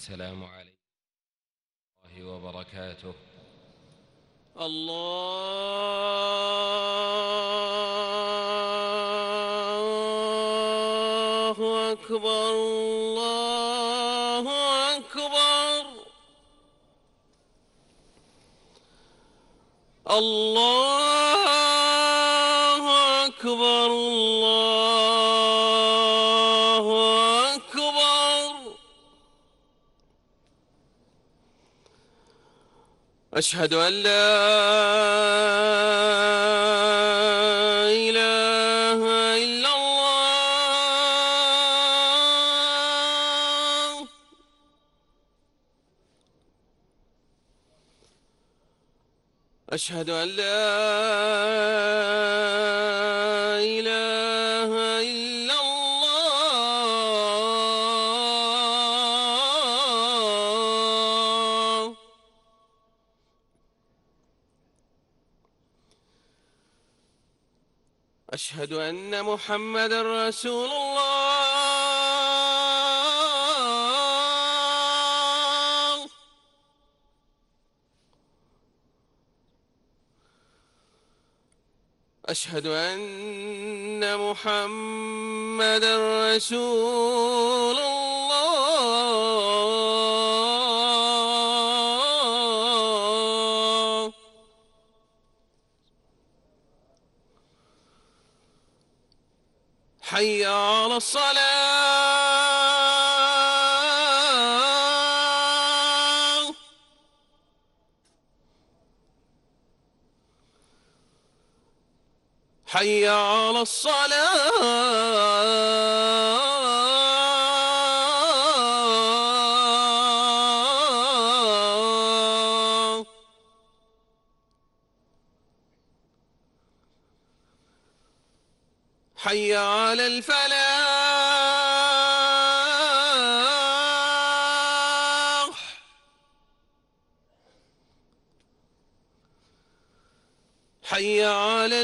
السلام عليكم ورحمة الله وبركاته. الله أكبر الله أكبر الله أكبر الله أكبر. أشهد أن لا إله إلا الله. أشهد أن لا إله إلا الله. أشهد أن محمدًا رسول الله. أشهد أن محمدًا رسول الله. حي على الصلاة. حي على الصلاة. حي على الفلاح. حي على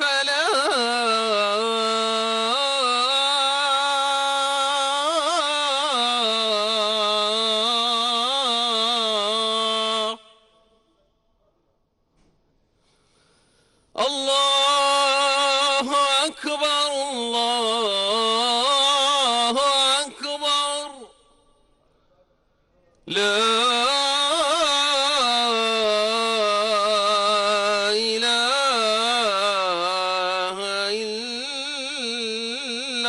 الفلاح. الله أكبر الله أكبر. لا إله إلا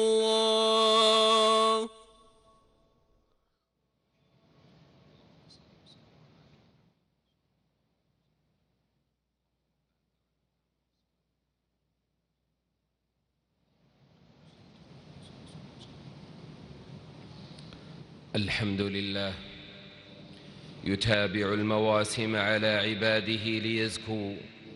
الله. الحمد لله يتابع المواسم على عباده ليزكوا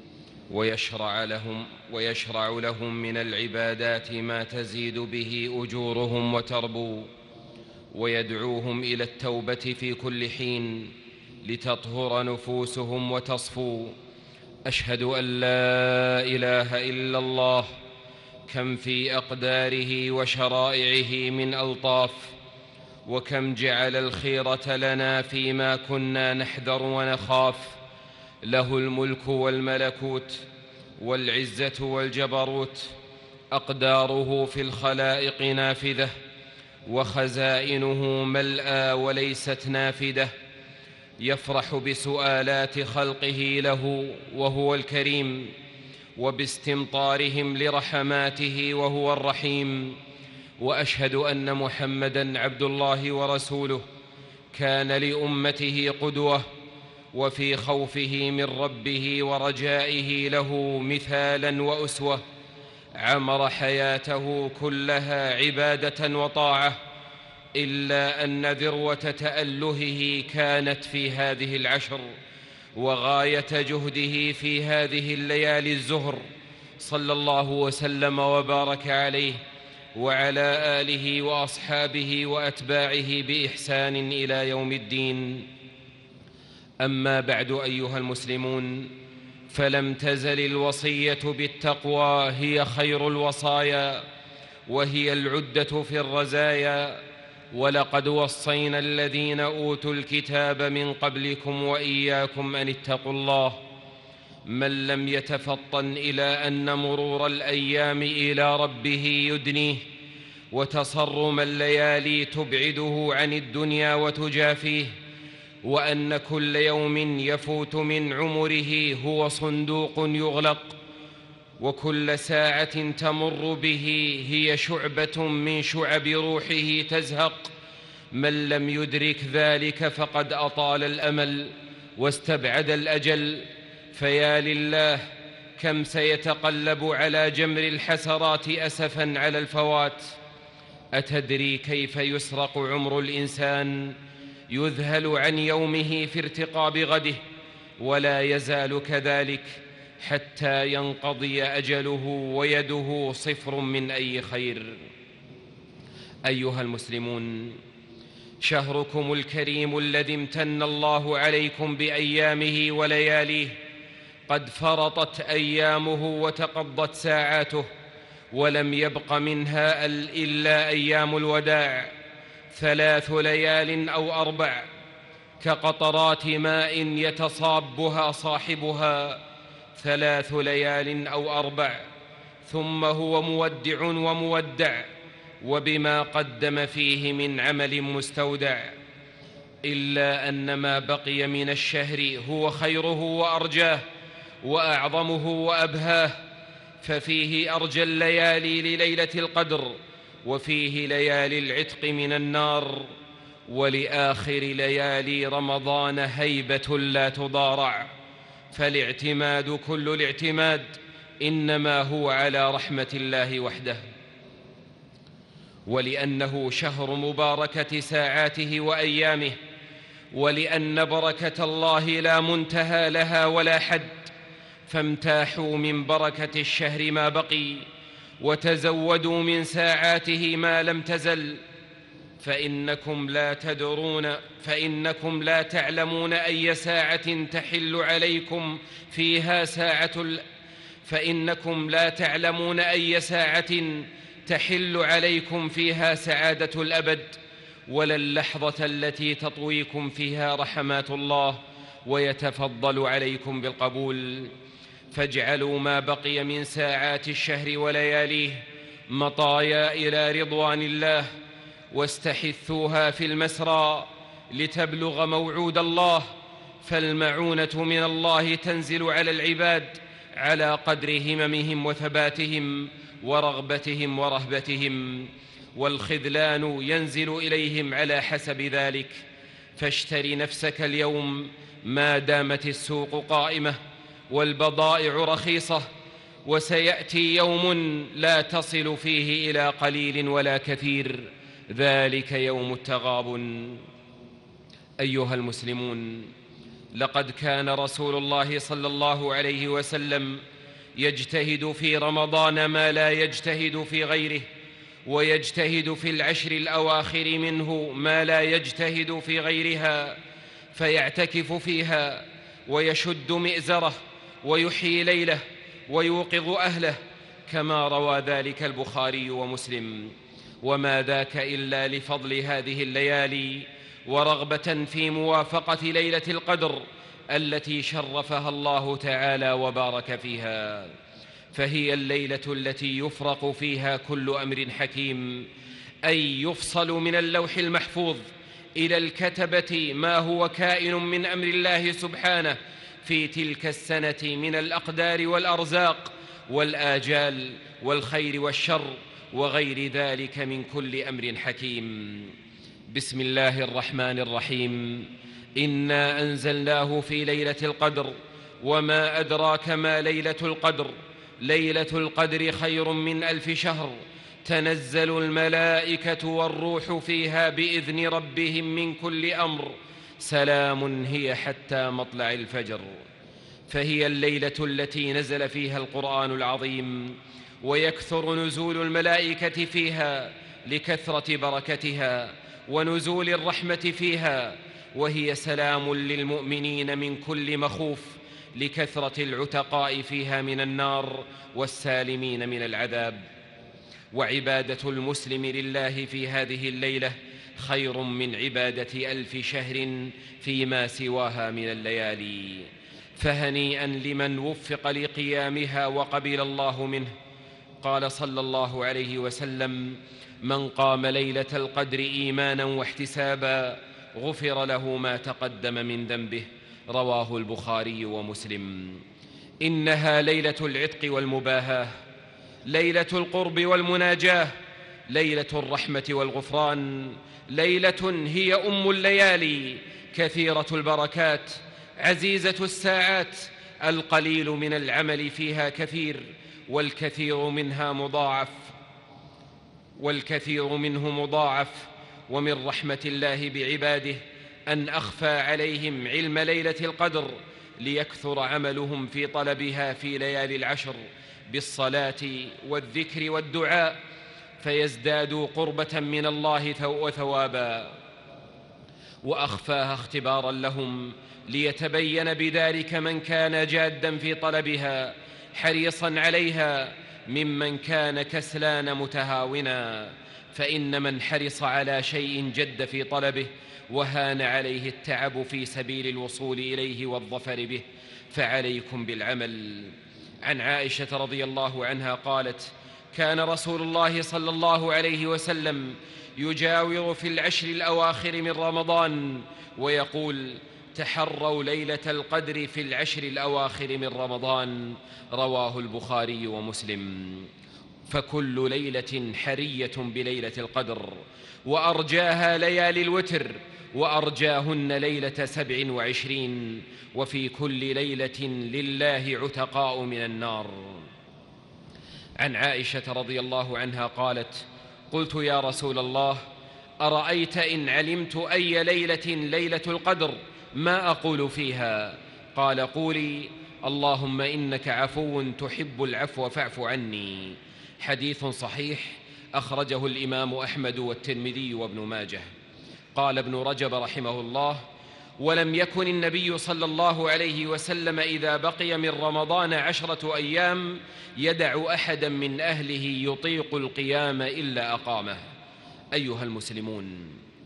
ويشرع لهم من العبادات ما تزيد به أجورهم وتربو، ويدعوهم إلى التوبة في كل حين لتطهر نفوسهم وتصفو. أشهد أن لا إله إلا الله، كم في أقداره وشرائعه من ألطاف، وكم جعل الخيرة لنا فيما كنا نحذر ونخاف. له الملك والملكوت والعزة والجبروت، أقداره في الخلائق نافذة، وخزائنه ملأى وليست نافدة. يفرح بسؤالات خلقه له وهو الكريم، وباستمطارهم لرحماته وهو الرحيم. وأشهد أن محمدًا عبد الله ورسوله، كان لأمته قدوة، وفي خوفه من ربه ورجائه له مثالاً وأسوة. عمر حياته كلها عبادة وطاعة، إلا أن ذروة تألهه كانت في هذه العشر، وغاية جهده في هذه الليالي الزهر، صلى الله وسلم وبارك عليه وعلى آله وأصحابه وأتباعه بإحسان إلى يوم الدين. أما بعد أيها المسلمون، فلم تزل الوصية بالتقوى هي خير الوصايا، وهي العدة في الرزايا، ولقد وصينا الذين أوتوا الكتاب من قبلكم وإياكم أن اتقوا الله. من لم يتفطن إلى أن مرور الأيام إلى ربه يدنيه، وتصرم الليالي تبعده عن الدنيا وتجافيه، وأن كل يوم يفوت من عمره هو صندوق يغلق، وكل ساعة تمر به هي شعبة من شعب روحه تزهق. من لم يدرك ذلك فقد أطال الأمل واستبعد الأجل. فيا لله كم سيتقلب على جمر الحسرات أسفاً على الفوات. أتدري كيف يسرق عمر الإنسان؟ يذهل عن يومه في ارتقاب غده، ولا يزال كذلك حتى ينقضي أجله ويده صفر من أي خير. أيها المسلمون، شهركم الكريم الذي امتن الله عليكم بأيامه ولياليه قد فرطت أيامه وتقضت ساعاته، ولم يبق منها إلا أيام الوداع، 3 ليال أو 4 كقطرات ماء يتصابها صاحبها، 3 ليال أو 4 ثم هو مودع ومودع، وبما قدم فيه من عمل مستودع. إلا أن ما بقي من الشهر هو خيره وأرجاه وأعظمه وأبهاه، ففيه أرجى الليالي لليلة القدر، وفيه ليالي العتق من النار، ولآخر ليالي رمضان هيبة لا تضارع. فالاعتماد كل الاعتماد إنما هو على رحمة الله وحده. ولأنه شهر مباركة ساعاته وأيامه، ولأن بركة الله لا منتهى لها ولا حد، فامتاحوا من بركة الشهر ما بقي، وتزودوا من ساعاته ما لم تزل، فإنكم لا تعلمون أي ساعة تحل عليكم فيها سعادة الأبد، ولا اللحظة التي تطويكم فيها رحمات الله ويتفضل عليكم بالقبول. فاجعلوا ما بقي من ساعات الشهر ولياليه مطايا إلى رضوان الله، واستحثوها في المسرى لتبلغ موعود الله. فالمعونة من الله تنزل على العباد على قدر هممهم وثباتهم ورغبتهم ورهبتهم، والخذلان ينزل إليهم على حسب ذلك. فاشتر نفسك اليوم ما دامت السوق قائمة والبضائع رخيصة، وسيأتي يوم لا تصل فيه إلى قليل ولا كثير، ذلك يوم التغابن. أيها المسلمون، لقد كان رسول الله صلى الله عليه وسلم يجتهد في رمضان ما لا يجتهد في غيره، ويجتهد في العشر الأواخر منه ما لا يجتهد في غيرها، فيعتكف فيها ويشد مئزره ويحيي ليله ويوقظ أهله، كما روى ذلك البخاري ومسلم. وما ذاك إلا لفضل هذه الليالي ورغبة في موافقة ليلة القدر التي شرفها الله تعالى وبارك فيها. فهي الليلة التي يفرق فيها كل أمر حكيم، أي يفصل من اللوح المحفوظ إلى الكتبة ما هو كائن من أمر الله سبحانه في تلك السنة من الأقدار والأرزاق والآجال والخير والشر وغير ذلك من كل أمر حكيم. بسم الله الرحمن الرحيم. إنا أنزلناه في ليلة القدر، وما أدراك ما ليلة القدر. ليلة القدر خير من 1000 شهر، تنزل الملائكة والروح فيها بإذن ربهم من كل أمر، سلام هي حتى مطلع الفجر. فهي الليلة التي نزل فيها القرآن العظيم، ويكثر نزول الملائكة فيها لكثرة بركتها ونزول الرحمة فيها، وهي سلام للمؤمنين من كل مخوف لكثرة العتقاء فيها من النار والسالمين من العذاب. وعبادة المسلم لله في هذه الليلة خير من عبادة 1000 شهر فيما سواها من الليالي. فهنيئا لمن وفق لقيامها وقبل الله منه. قال صلى الله عليه وسلم: من قام ليلة القدر إيمانا واحتسابا غفر له ما تقدم من ذنبه. رواه البخاري ومسلم. إنها ليلة العتق والمباهاة، ليلة القرب والمناجاة، ليلة الرحمة والغفران، ليلة هي أم الليالي، كثيرة البركات، عزيزة الساعات، القليل من العمل فيها كثير، والكثير منه مضاعف. ومن رحمة الله بعباده أن أخفى عليهم علم ليلة القدر ليكثر عملهم في طلبها في ليالي العشر بالصلاة والذكر والدعاء، فيزدادوا قربة من الله وثوابا. وأخفاها اختبارا لهم ليتبين بذلك من كان جادا في طلبها حريصا عليها ممن كان كسلان متهاونا. فإن من حرص على شيء جد في طلبه وهان عليه التعب في سبيل الوصول إليه والظفر به فعليكم بالعمل. عن عائشة رضي الله عنها قالت: كان رسول الله صلى الله عليه وسلم يجاور في العشر الأواخر من رمضان ويقول: تحروا ليلة القدر في العشر الأواخر من رمضان. رواه البخاري ومسلم. فكل ليلة حرية بليلة القدر، وأرجاها ليالي الوتر، وأرجاهن ليلة 27، وفي كل ليلة لله عتقاء من النار. عن عائشة رضي الله عنها قالت: قلت يا رسول الله، أرأيت إن علمت أي ليلة ليلة القدر ما أقول فيها؟ قال: قولي: اللهم إنك عفو تحب العفو فاعف عني. حديث صحيح أخرجه الإمام أحمد والترمذي وابن ماجه. قال ابن رجب رحمه الله: ولم يكن النبي صلى الله عليه وسلم إذا بقي من رمضان 10 أيام يدع أحدا من أهله يطيق القيام إلا أقامه. أيها المسلمون،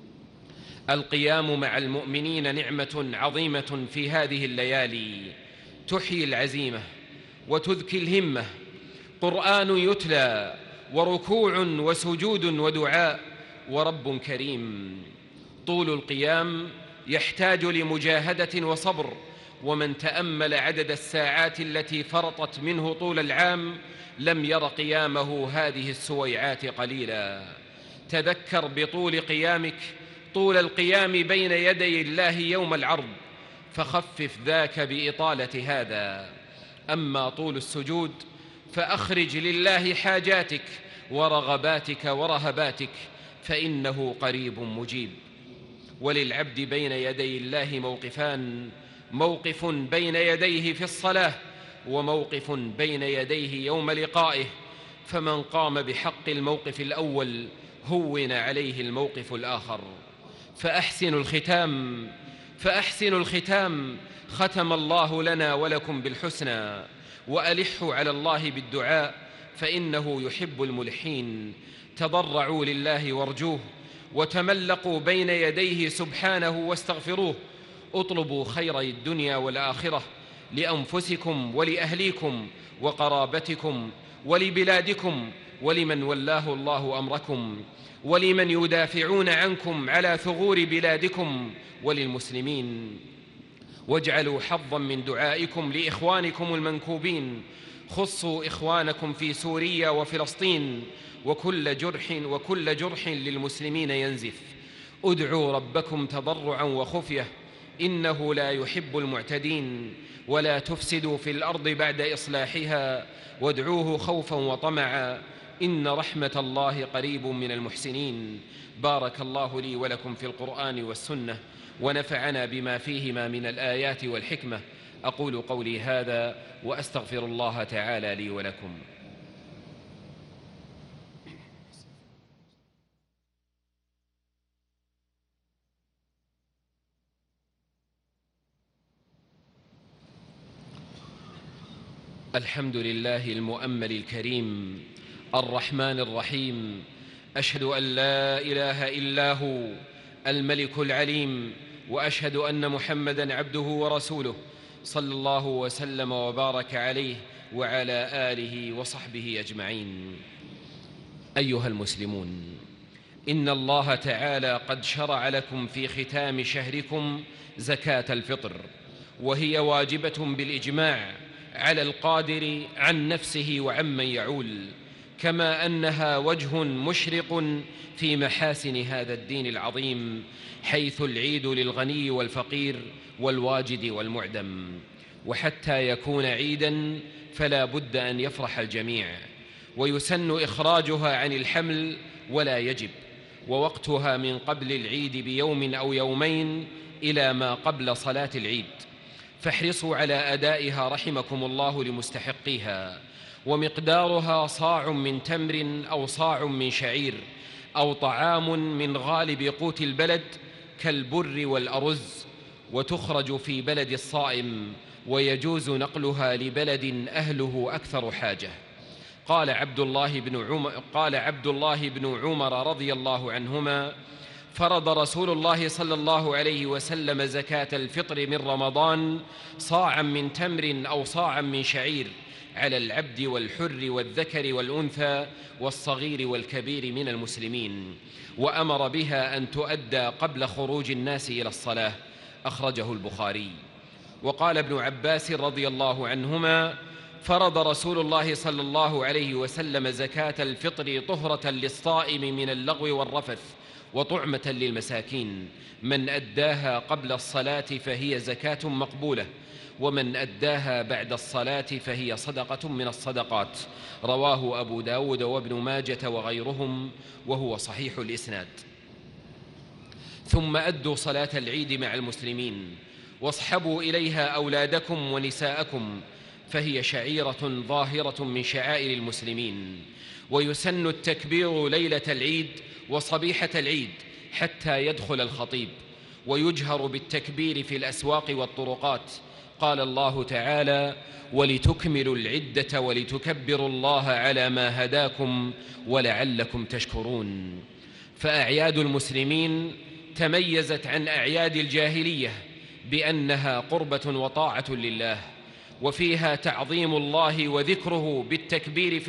القيام مع المؤمنين نعمة عظيمة في هذه الليالي تحيي العزيمة وتذكي الهمة. قرآن يتلى وركوع وسجود ودعاء ورب كريم. طول القيام يحتاج لمجاهدة وصبر، ومن تأمل عدد الساعات التي فرطت منه طول العام لم ير قيامه هذه السويعات قليلا. تذكر بطول قيامك طول القيام بين يدي الله يوم العرض، فخفف ذاك بإطالة هذا. أما طول السجود فأخرج لله حاجاتك ورغباتك ورهباتك، فإنه قريب مجيب. وللعبد بين يدي الله موقفان: موقف بين يديه في الصلاة، وموقف بين يديه يوم لقائه. فمن قام بحق الموقف الأول هون عليه الموقف الآخر. فأحسنوا الختام. ختم الله لنا ولكم بالحسنى، وألحوا على الله بالدعاء فإنه يحب الملحين. تضرعوا لله وارجوه، وتملقوا بين يديه سبحانه واستغفروه. اطلبوا خيري الدنيا والآخرة لأنفسكم ولأهليكم وقرابتكم ولبلادكم ولمن ولاه الله أمركم ولمن يدافعون عنكم على ثغور بلادكم وللمسلمين. واجعلوا حظا من دعائكم لإخوانكم المنكوبين. خصوا إخوانكم في سوريا وفلسطين، وكل جرح للمسلمين ينزف. ادعوا ربكم تضرعا وخفية إنه لا يحب المعتدين. ولا تفسدوا في الأرض بعد إصلاحها، وادعوه خوفا وطمعا إن رحمة الله قريب من المحسنين. بارك الله لي ولكم في القرآن والسنة، ونفعنا بما فيهما من الآيات والحكمة. أقول قولي هذا وأستغفر الله تعالى لي ولكم. الحمد لله المؤمل الكريم الرحمن الرحيم أشهد أن لا إله إلا هو الملك العليم، وأشهد أن محمدًا عبده ورسوله صلى الله وسلم وبارك عليه وعلى آله وصحبه أجمعين. أيها المسلمون، إن الله تعالى قد شرع لكم في ختام شهركم زكاة الفطر، وهي واجبة بالإجماع على القادر عن نفسه وعمن يعول، كما أنها وجه مشرق في محاسن هذا الدين العظيم، حيث العيد للغني والفقير والواجد والمعدم. وحتى يكون عيداً فلا بد أن يفرح الجميع، ويسن إخراجها عن الحمل ولا يجب، ووقتها من قبل العيد بيوم أو يومين إلى ما قبل صلاة العيد، فاحرصوا على أدائها رحمكم الله لمستحقيها. ومقدارها صاع من تمر أو صاع من شعير أو طعام من غالب قوت البلد كالبر والأرز، وتخرج في بلد الصائم، ويجوز نقلها لبلد أهله أكثر حاجة. قال عبد الله بن عمر رضي الله عنهما: فرض رسول الله صلى الله عليه وسلم زكاة الفطر من رمضان صاعا من تمر أو صاعا من شعير على العبد والحر والذكر والأنثى والصغير والكبير من المسلمين، وأمر بها أن تؤدى قبل خروج الناس إلى الصلاة. أخرجه البخاري. وقال ابن عباس رضي الله عنهما: فرض رسول الله صلى الله عليه وسلم زكاة الفطر طهرة للصائم من اللغو والرفث وطعمة للمساكين، من أداها قبل الصلاة فهي زكاة مقبولة، ومن أداها بعد الصلاة فهي صدقة من الصدقات. رواه أبو داود وابن ماجة وغيرهم، وهو صحيح الإسناد. ثم أدوا صلاة العيد مع المسلمين، واصحبوا إليها أولادكم ونساءكم، فهي شعيرة ظاهرة من شعائر المسلمين. ويسن التكبير ليلة العيد وصبيحة العيد حتى يدخل الخطيب، ويجهر بالتكبير في الأسواق والطرقات. قال الله تعالى: ولتكملوا العدة ولتكبروا الله على ما هداكم ولعلكم تشكرون. فأعياد المسلمين تميزت عن أعياد الجاهلية بأنها قربة وطاعة لله، وفيها تعظيم الله وذكره بالتكبير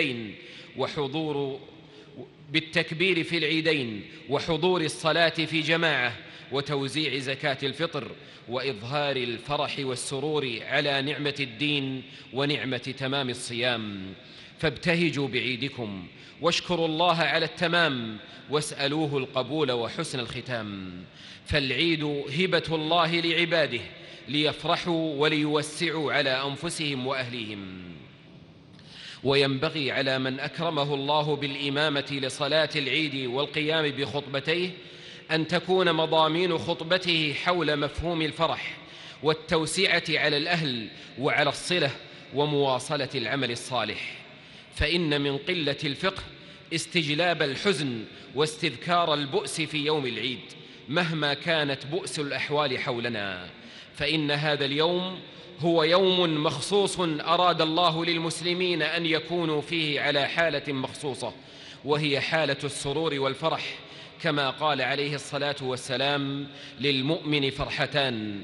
في العيدين وحضور الصلاة في جماعة، وتوزيع زكاة الفطر، وإظهار الفرح والسرور على نعمة الدين ونعمة تمام الصيام. فابتهجوا بعيدكم واشكروا الله على التمام، واسألوه القبول وحسن الختام. فالعيد هبة الله لعباده ليفرحوا وليوسعوا على أنفسهم وأهليهم. وينبغي على من أكرمه الله بالإمامة لصلاة العيد والقيام بخطبتيه أن تكون مضامين خطبته حول مفهوم الفرح والتوسعة على الأهل وعلى الصلة ومواصلة العمل الصالح، فإن من قلة الفقه استجلاب الحزن واستذكار البؤس في يوم العيد مهما كانت بؤس الأحوال حولنا، فإن هذا اليوم هو يوم مخصوص أراد الله للمسلمين أن يكونوا فيه على حالة مخصوصة، وهي حالة السرور والفرح، كما قال عليه الصلاة والسلام: للمؤمن فرحتان،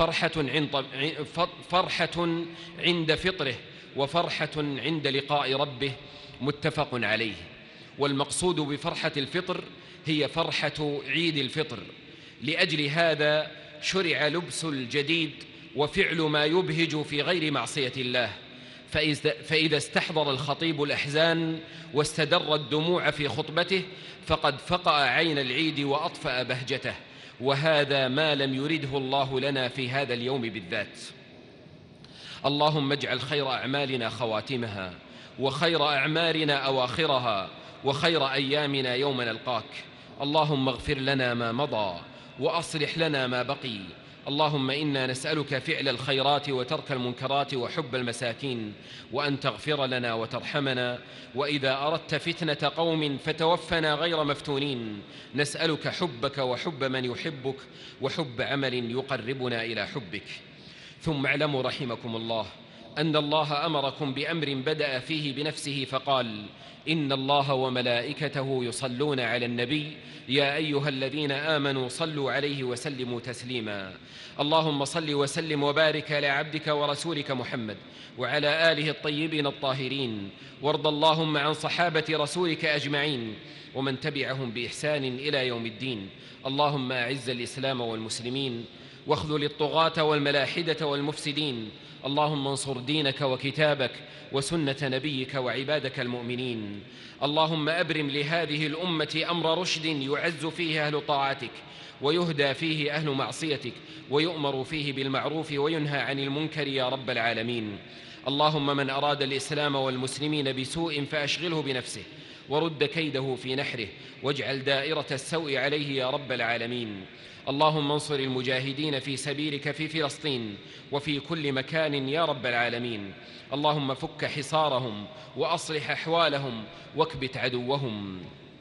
فرحة عند فطره وفرحة عند لقاء ربه، متفق عليه. والمقصود بفرحة الفطر هي فرحة عيد الفطر. لأجل هذا شرع لبس الجديد وفعل ما يبهج في غير معصية الله، فإذا استحضر الخطيب الأحزان واستدر الدموع في خطبته فقد فقأ عين العيد وأطفأ بهجته، وهذا ما لم يرده الله لنا في هذا اليوم بالذات. اللهم اجعل خير أعمالنا خواتمها، وخير أعمارنا أواخرها، وخير أيامنا يوم نلقاك. اللهم اغفر لنا ما مضى وأصلح لنا ما بقي. اللهم إنا نسألك فعل الخيرات وترك المنكرات وحب المساكين، وأن تغفر لنا وترحمنا، وإذا أردت فتنة قوم فتوفنا غير مفتونين. نسألك حبك وحب من يحبك وحب عمل يقربنا إلى حبك. ثم اعلموا رحمكم الله أن الله أمركم بأمر بدأ فيه بنفسه فقال: إن الله وملائكته يصلون على النبي يا أيها الذين آمنوا صلوا عليه وسلموا تسليما. اللهم صل وسلم وبارك على عبدك ورسولك محمد وعلى آله الطيبين الطاهرين، وارض اللهم عن صحابة رسولك أجمعين ومن تبعهم بإحسان إلى يوم الدين. اللهم أعز الإسلام والمسلمين واخذل الطغاة والملاحدة والمفسدين. اللهم انصر دينك وكتابك وسنة نبيك وعبادك المؤمنين. اللهم أبرم لهذه الأمة أمر رشد يعز فيه أهل طاعتك ويهدى فيه أهل معصيتك ويؤمر فيه بالمعروف وينهى عن المنكر يا رب العالمين. اللهم من أراد الإسلام والمسلمين بسوء فأشغله بنفسه ورد كيده في نحره واجعل دائرة السوء عليه يا رب العالمين. اللهم انصر المجاهدين في سبيلك في فلسطين وفي كل مكان يا رب العالمين. اللهم فك حصارهم وأصلح أحوالهم واكبت عدوهم.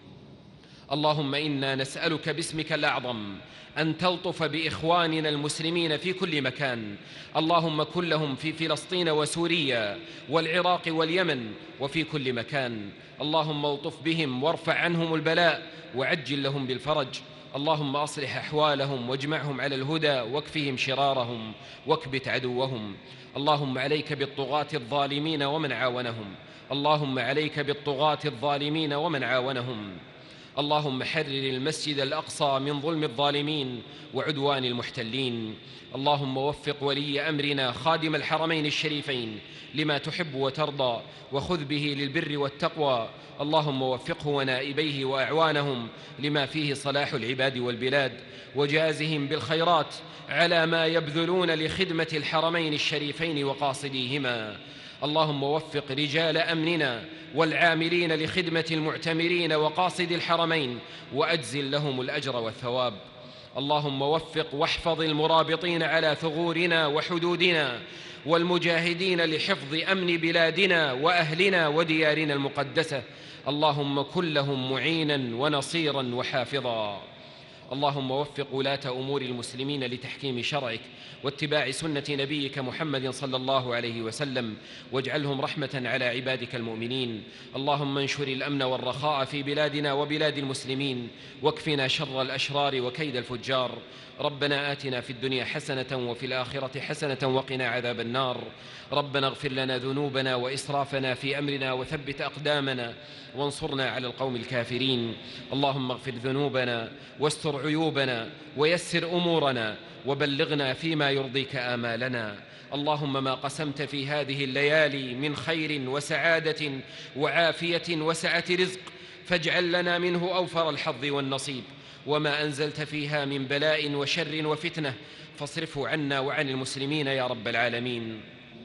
اللهم إنا نسألك باسمك الأعظم أن تلطف بإخواننا المسلمين في كل مكان. اللهم كن لهم في فلسطين وسوريا والعراق واليمن وفي كل مكان. اللهم الطف بهم وارفع عنهم البلاء وعجل لهم بالفرج. اللهم أصلح أحوالهم واجمعهم على الهدى واكفهم شرارهم واكبت عدوهم. اللهم عليك بالطغاة الظالمين ومن عاونهم. اللهم عليك بالطغاة الظالمين ومن عاونهم. اللهم حرر المسجد الأقصى من ظلم الظالمين وعدوان المحتلين. اللهم وفق ولي أمرنا خادم الحرمين الشريفين لما تحب وترضى وخذ به للبر والتقوى. اللهم وفقه ونائبيه وأعوانهم لما فيه صلاح العباد والبلاد وجازهم بالخيرات على ما يبذلون لخدمة الحرمين الشريفين وقاصديهما. اللهم وفق رجال أمننا والعاملين لخدمة المعتمرين وقاصد الحرمين وأجزل لهم الأجر والثواب. اللهم وفق واحفظ المرابطين على ثغورنا وحدودنا والمجاهدين لحفظ أمن بلادنا وأهلنا وديارنا المقدسة. اللهم كن لهم معينا ونصيرا وحافظا. اللهم وفق ولاة أمور المسلمين لتحكيم شرعك واتباع سنة نبيك محمد صلى الله عليه وسلم واجعلهم رحمة على عبادك المؤمنين. اللهم انشر الأمن والرخاء في بلادنا وبلاد المسلمين واكفنا شر الأشرار وكيد الفجار. ربنا آتنا في الدنيا حسنة وفي الآخرة حسنة وقنا عذاب النار. ربنا اغفر لنا ذنوبنا وإسرافنا في أمرنا وثبت أقدامنا وانصرنا على القوم الكافرين. اللهم اغفر ذنوبنا واستر عيوبنا ويسر أمورنا وبلغنا فيما يرضيك آمالنا. اللهم ما قسمت في هذه الليالي من خير وسعادة وعافية وسعة رزق فاجعل لنا منه أوفر الحظ والنصيب، وما أنزلت فيها من بلاء وشر وفتنة فاصرفه عنا وعن المسلمين يا رب العالمين.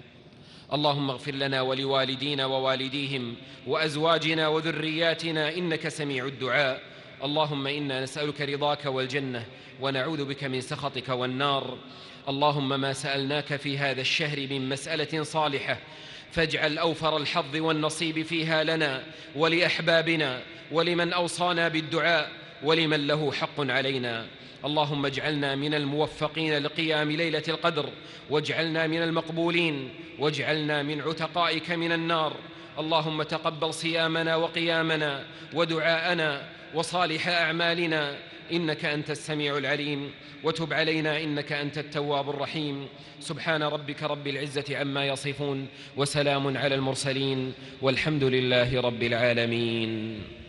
اللهم اغفر لنا ولوالدينا ووالديهم وأزواجنا وذرياتنا إنك سميع الدعاء. اللهم إنا نسألك رضاك والجنة ونعوذ بك من سخطك والنار. اللهم ما سألناك في هذا الشهر من مسألة صالحة فاجعل أوفر الحظ والنصيب فيها لنا ولأحبابنا ولمن أوصانا بالدعاء ولمن له حق علينا. اللهم اجعلنا من الموفقين لقيام ليلة القدر واجعلنا من المقبولين واجعلنا من عتقائك من النار. اللهم تقبل صيامنا وقيامنا ودعاءنا وصالح أعمالنا إنك أنت السميع العليم، وتب علينا إنك أنت التواب الرحيم. سبحان ربك رب العزة عما يصفون وسلام على المرسلين والحمد لله رب العالمين.